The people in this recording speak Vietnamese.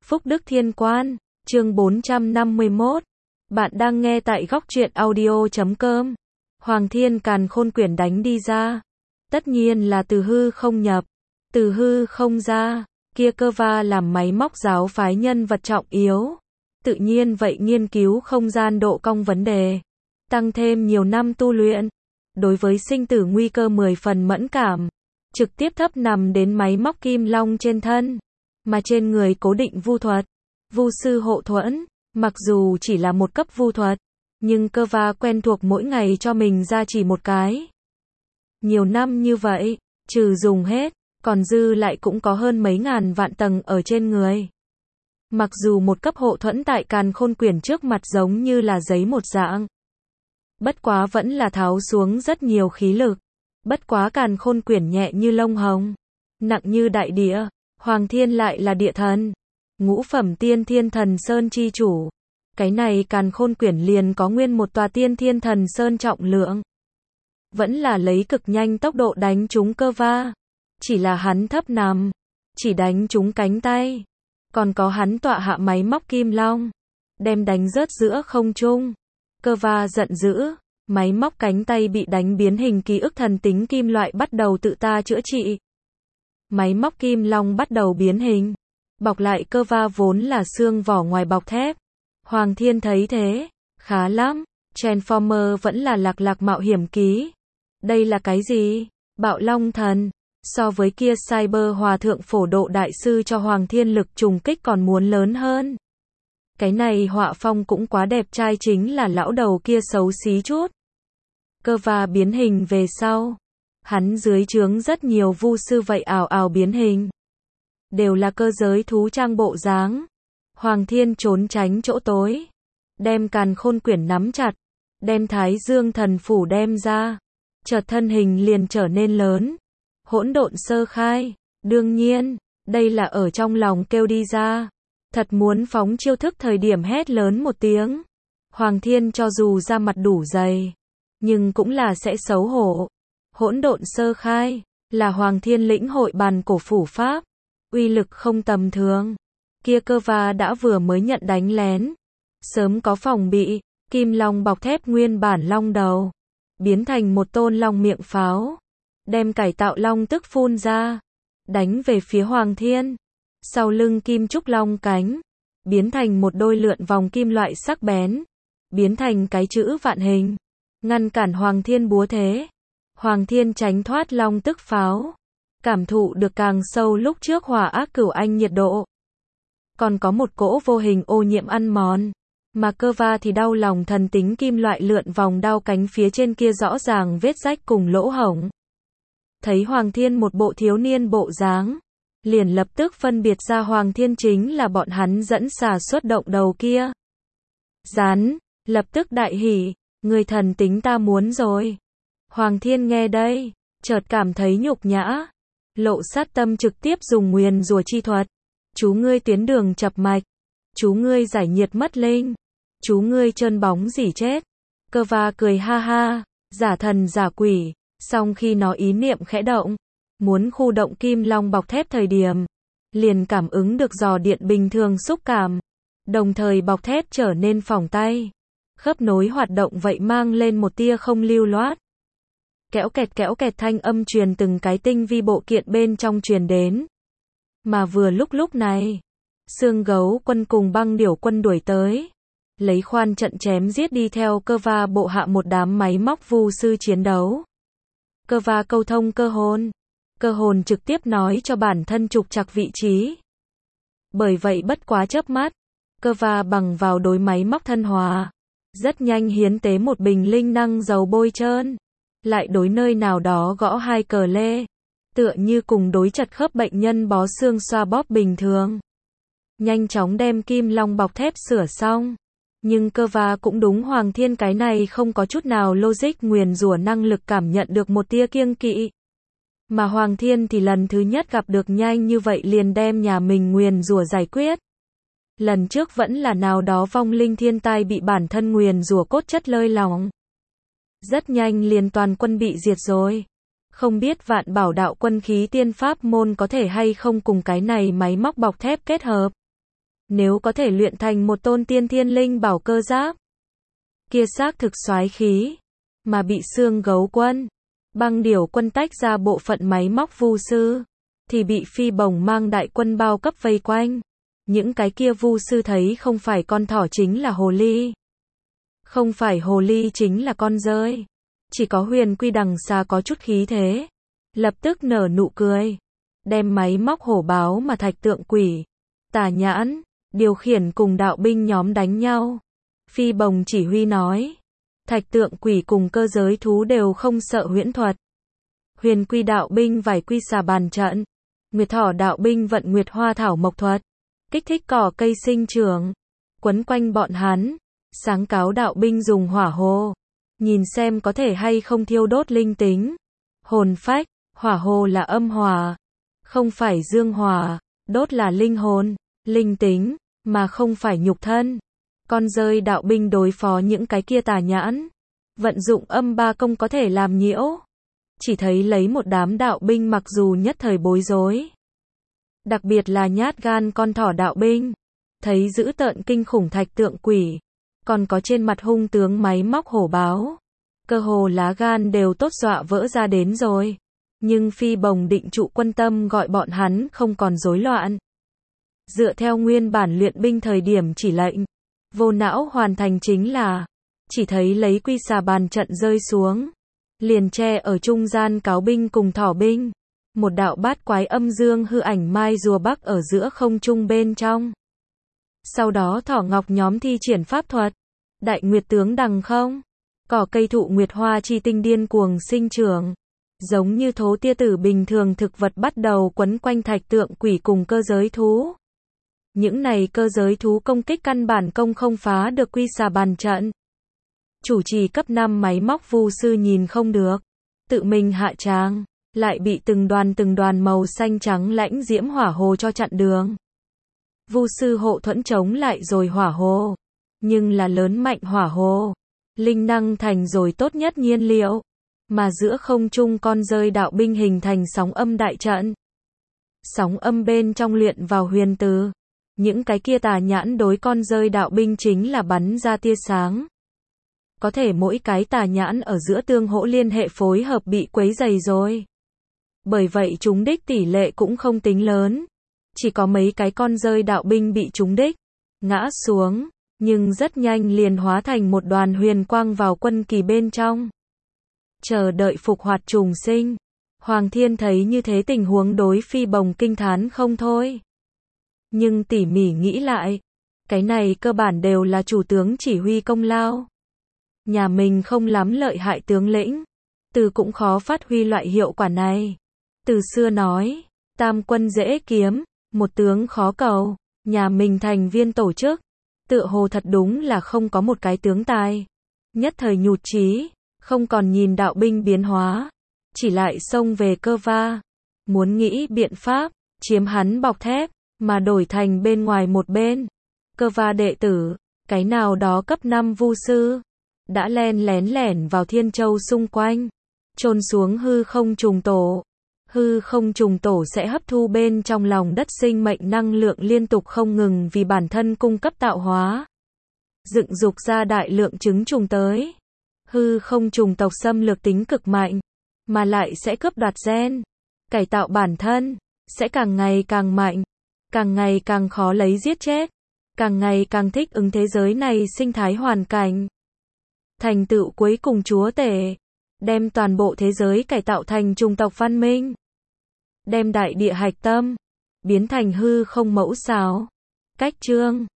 Phúc Đức Thiên Quan, chương 451. Bạn đang nghe tại góc truyện audio.com. Hoàng Thiên Càn Khôn Quyển đánh đi ra. Tất nhiên là từ hư không nhập, từ hư không ra. Kia Cơ Va làm máy móc giáo phái nhân vật trọng yếu. Tự nhiên vậy nghiên cứu không gian độ cong vấn đề. Tăng thêm nhiều năm tu luyện. Đối với sinh tử nguy cơ 10 phần mẫn cảm. Trực tiếp thấp nằm đến máy móc kim long trên thân. Mà trên người cố định vu thuật. Vu sư hộ thuẫn. Mặc dù chỉ là một cấp vu thuật. Nhưng Cơ Va quen thuộc mỗi ngày cho mình ra chỉ một cái. Nhiều năm như vậy, trừ dùng hết, còn dư lại cũng có hơn mấy ngàn vạn tầng ở trên người. Mặc dù một cấp hộ thuẫn tại Càn Khôn Quyển trước mặt giống như là giấy một dạng. Bất quá vẫn là tháo xuống rất nhiều khí lực. Bất quá Càn Khôn Quyển nhẹ như lông hồng, nặng như đại địa. Hoàng Thiên lại là địa thần, ngũ phẩm tiên thiên thần sơn chi chủ. Cái này Càn Khôn Quyển liền có nguyên một tòa tiên thiên thần sơn trọng lượng. Vẫn là lấy cực nhanh tốc độ đánh trúng Cơ Va. Chỉ là hắn thấp nằm, chỉ đánh trúng cánh tay. Còn có hắn tọa hạ máy móc kim long, đem đánh rớt giữa không trung. Cơ Va giận dữ, máy móc cánh tay bị đánh biến hình ký ức thần tính kim loại bắt đầu tự ta chữa trị. Máy móc kim long bắt đầu biến hình, bọc lại Cơ Va vốn là xương vỏ ngoài bọc thép. Hoàng Thiên thấy thế, khá lắm, Transformer vẫn là lạc mạo hiểm ký. Đây là cái gì? Bạo Long Thần. So với kia Cyber Hòa Thượng Phổ Độ Đại Sư cho Hoàng Thiên lực trùng kích còn muốn lớn hơn. Cái này họa phong cũng quá đẹp trai, chính là lão đầu kia xấu xí chút. Cơ Va biến hình về sau. Hắn dưới trướng rất nhiều vu sư vậy ảo ảo biến hình. Đều là cơ giới thú trang bộ dáng. Hoàng Thiên trốn tránh chỗ tối. Đem Càn Khôn Quyển nắm chặt. Đem Thái Dương Thần Phủ đem ra. Chợt thân hình liền trở nên lớn. Hỗn độn sơ khai. Đương nhiên, đây là ở trong lòng kêu đi ra. Thật muốn phóng chiêu thức thời điểm hét lớn một tiếng. Hoàng Thiên cho dù ra mặt đủ dày, nhưng cũng là sẽ xấu hổ. Hỗn độn sơ khai, là Hoàng Thiên lĩnh hội bàn cổ phủ pháp. Uy lực không tầm thường. Kia Cơ Va đã vừa mới nhận đánh lén. Sớm có phòng bị, kim long bọc thép nguyên bản long đầu. Biến thành một tôn long miệng pháo. Đem cải tạo long tức phun ra. Đánh về phía Hoàng Thiên. Sau lưng kim trúc long cánh. Biến thành một đôi lượn vòng kim loại sắc bén. Biến thành cái chữ vạn hình. Ngăn cản Hoàng Thiên búa thế. Hoàng Thiên tránh thoát long tức pháo. Cảm thụ được càng sâu lúc trước hỏa ác cửu anh nhiệt độ. Còn có một cỗ vô hình ô nhiễm ăn mòn. Mà Cơ Va thì đau lòng thần tính kim loại lượn vòng đao cánh phía trên kia rõ ràng vết rách cùng lỗ hổng. Thấy Hoàng Thiên một bộ thiếu niên bộ dáng. Liền lập tức phân biệt ra Hoàng Thiên chính là bọn hắn dẫn xà xuất động đầu kia. Rắn, lập tức đại hỉ, người thần tính ta muốn rồi. Hoàng Thiên nghe đây, chợt cảm thấy nhục nhã. Lộ sát tâm trực tiếp dùng nguyền rủa chi thuật. Chú ngươi tuyến đường chập mạch. Chú ngươi giải nhiệt mất linh. Chú ngươi trơn bóng dỉ chết. Cơ Va cười ha ha, giả thần giả quỷ. Song khi nó ý niệm khẽ động, muốn khu động kim long bọc thép thời điểm, liền cảm ứng được giò điện bình thường xúc cảm. Đồng thời bọc thép trở nên phỏng tay. Khớp nối hoạt động vậy mang lên một tia không lưu loát. Kéo kẹt thanh âm truyền từng cái tinh vi bộ kiện bên trong truyền đến. Mà vừa lúc này, Xương Gấu quân cùng Băng Điểu quân đuổi tới. Lấy khoan trận chém giết đi theo Cơ Va bộ hạ một đám máy móc vu sư chiến đấu. Cơ Va câu thông cơ hồn. Cơ hồn trực tiếp nói cho bản thân trục trặc vị trí. Bởi vậy bất quá chớp mắt, Cơ Va bằng vào đối máy móc thân hòa. Rất nhanh hiến tế một bình linh năng dầu bôi trơn. Lại đối nơi nào đó gõ hai cờ lê. Tựa như cùng đối chật khớp bệnh nhân bó xương xoa bóp bình thường. Nhanh chóng đem kim long bọc thép sửa xong. Nhưng Cơ Va cũng đúng Hoàng Thiên cái này không có chút nào logic nguyền rủa năng lực cảm nhận được một tia kiêng kỵ. Mà Hoàng Thiên thì lần thứ nhất gặp được nhanh như vậy liền đem nhà mình nguyền rủa giải quyết. Lần trước vẫn là nào đó vong linh thiên tai bị bản thân nguyền rủa cốt chất lơi lỏng. Rất nhanh liền toàn quân bị diệt rồi. Không biết Vạn Bảo Đạo quân khí tiên pháp môn có thể hay không cùng cái này máy móc bọc thép kết hợp. Nếu có thể luyện thành một tôn tiên thiên linh bảo cơ giáp, kia xác thực soái khí, mà bị xương gấu quân, băng điểu quân tách ra bộ phận máy móc vu sư, thì bị phi bồng mang đại quân bao cấp vây quanh. Những cái kia vu sư thấy không phải con thỏ chính là hồ ly. Không phải hồ ly chính là con dơi. Chỉ có Huyền Quy đằng xa có chút khí thế. Lập tức nở nụ cười. Đem máy móc hổ báo mà thạch tượng quỷ, tà nhãn, điều khiển cùng đạo binh nhóm đánh nhau. Phi bồng chỉ huy nói. Thạch tượng quỷ cùng cơ giới thú đều không sợ huyễn thuật. Huyền Quy đạo binh vải quy xà bàn trận. Nguyệt thỏ đạo binh vận nguyệt hoa thảo mộc thuật. Kích thích cỏ cây sinh trưởng. Quấn quanh bọn hắn. Sáng cáo đạo binh dùng hỏa hồ. Nhìn xem có thể hay không thiêu đốt linh tính. Hồn phách, hỏa hồ là âm hỏa. Không phải dương hỏa. Đốt là linh hồn, linh tính, mà không phải nhục thân. Con dơi đạo binh đối phó những cái kia tà nhãn. Vận dụng âm ba công có thể làm nhiễu. Chỉ thấy lấy một đám đạo binh mặc dù nhất thời bối rối. Đặc biệt là nhát gan con thỏ đạo binh. Thấy dữ tợn kinh khủng thạch tượng quỷ. Còn có trên mặt hung tướng máy móc hổ báo. Cơ hồ lá gan đều tốt dọa vỡ ra đến rồi. Nhưng phi bồng định trụ quân tâm gọi bọn hắn không còn rối loạn. Dựa theo nguyên bản luyện binh thời điểm chỉ lệnh. Vô não hoàn thành chính là. Chỉ thấy lấy quy xà bàn trận rơi xuống. Liền che ở trung gian cáo binh cùng thỏ binh. Một đạo bát quái âm dương hư ảnh mai rùa bắc ở giữa không trung bên trong. Sau đó thỏ ngọc nhóm thi triển pháp thuật. Đại nguyệt tướng đằng không. Cỏ cây thụ nguyệt hoa chi tinh điên cuồng sinh trưởng. Giống như thố tia tử bình thường thực vật bắt đầu quấn quanh thạch tượng quỷ cùng cơ giới thú. Những này cơ giới thú công kích căn bản công không phá được quy xà bàn trận. Chủ trì cấp 5 máy móc vu sư nhìn không được. Tự mình hạ tràng. Lại bị từng đoàn màu xanh trắng lãnh diễm hỏa hồ cho chặn đường. Vu sư hộ thuẫn chống lại rồi hỏa hồ. Nhưng là lớn mạnh hỏa hồ. Linh năng thành rồi tốt nhất nhiên liệu. Mà giữa không trung con dơi đạo binh hình thành sóng âm đại trận. Sóng âm bên trong luyện vào huyền từ. Những cái kia tà nhãn đối con dơi đạo binh chính là bắn ra tia sáng. Có thể mỗi cái tà nhãn ở giữa tương hỗ liên hệ phối hợp bị quấy dày rồi. Bởi vậy trúng đích tỷ lệ cũng không tính lớn. Chỉ có mấy cái con dơi đạo binh bị trúng đích. Ngã xuống. Nhưng rất nhanh liền hóa thành một đoàn huyền quang vào quân kỳ bên trong. Chờ đợi phục hoạt trùng sinh. Hoàng Thiên thấy như thế tình huống đối phi bồng kinh thán không thôi. Nhưng tỉ mỉ nghĩ lại. Cái này cơ bản đều là chủ tướng chỉ huy công lao. Nhà mình không lắm lợi hại tướng lĩnh. Từ cũng khó phát huy loại hiệu quả này. Từ xưa nói. Tam quân dễ kiếm. Một tướng khó cầu. Nhà mình thành viên tổ chức. Tựa hồ thật đúng là không có một cái tướng tài. Nhất thời nhụt chí. Không còn nhìn đạo binh biến hóa. Chỉ lại xông về cơ va. Muốn nghĩ biện pháp. Chiếm hắn bọc thép. Mà đổi thành bên ngoài một bên. Cơ va đệ tử. Cái nào đó cấp 5 vu sư. Đã len lén lẻn vào Thiên Châu xung quanh. Chôn xuống hư không trùng tổ. Hư không trùng tổ sẽ hấp thu bên trong lòng đất sinh mệnh năng lượng liên tục không ngừng vì bản thân cung cấp tạo hóa. Dựng dục ra đại lượng trứng trùng tới. Hư không trùng tộc xâm lược tính cực mạnh. Mà lại sẽ cướp đoạt gen. Cải tạo bản thân. Sẽ càng ngày càng mạnh. Càng ngày càng khó lấy giết chết. Càng ngày càng thích ứng thế giới này sinh thái hoàn cảnh. Thành tựu cuối cùng chúa tể. Đem toàn bộ thế giới cải tạo thành chủng tộc văn minh. Đem đại địa hạch tâm. Biến thành hư không mẫu xào. Cách chương.